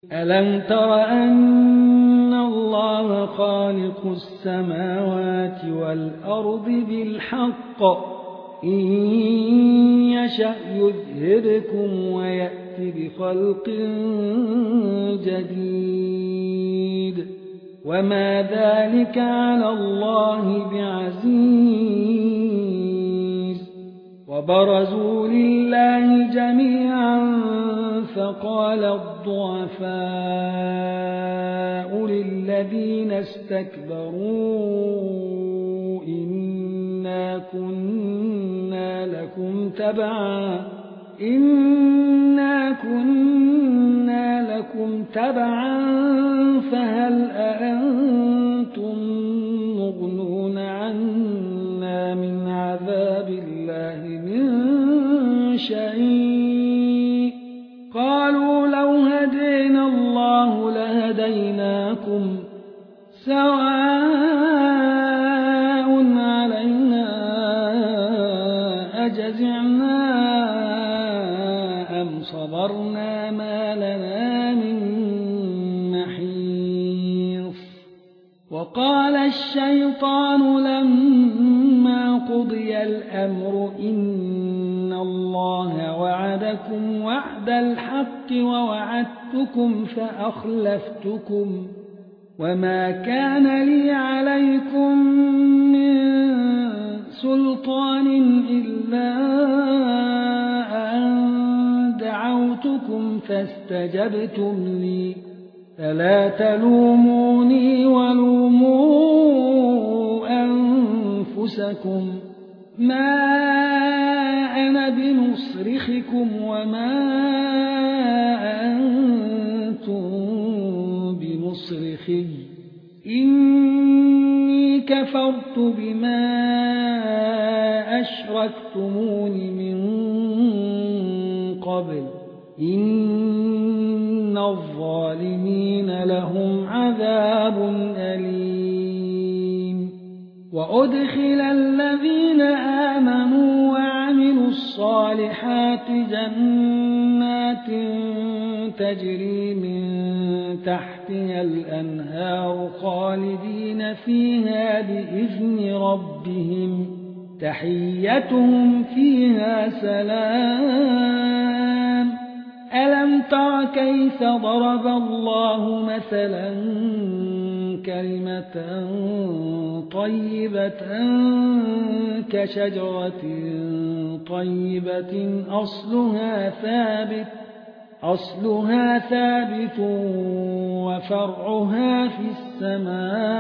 ألم تر أن الله خالق السماوات والأرض بالحق إن يشأ يذهبكم ويأتي بخلق جديد وما ذلك على الله بعزيز وبرزوا لله جميعا فقال الضعفاء للذين استكبروا إنا كنا لكم تبعا فهل أنتم مغنون عنا من عذاب الله من شيء قالوا لو هدينا الله لهديناكم سواء علينا أجزعنا أم صبرنا ما لنا من محيص وقال الشيطان لما قضي الأمر إن الله وعدكم وعد الحق ووعدتكم فأخلفتكم وما كان لي عليكم من سلطان إلا أن دعوتكم فاستجبتم لي فلا تلوموني ولوموا أنفسكم ما أنا بمصرخكم وما أنتم بمصرخي إني كفرت بما أشركتمون من قبل إن الظالمين لهم عذاب أليم وأدخل الذين آمنوا وعملوا الصالحات جنات تجري من تحتها الأنهار خالدين فيها بإذن ربهم تحيتهم فيها سلام ألم تر كيف ضرب الله مثلا كلمة طيبة كشجرة طيبة أصلها ثابت وفرعها في السماء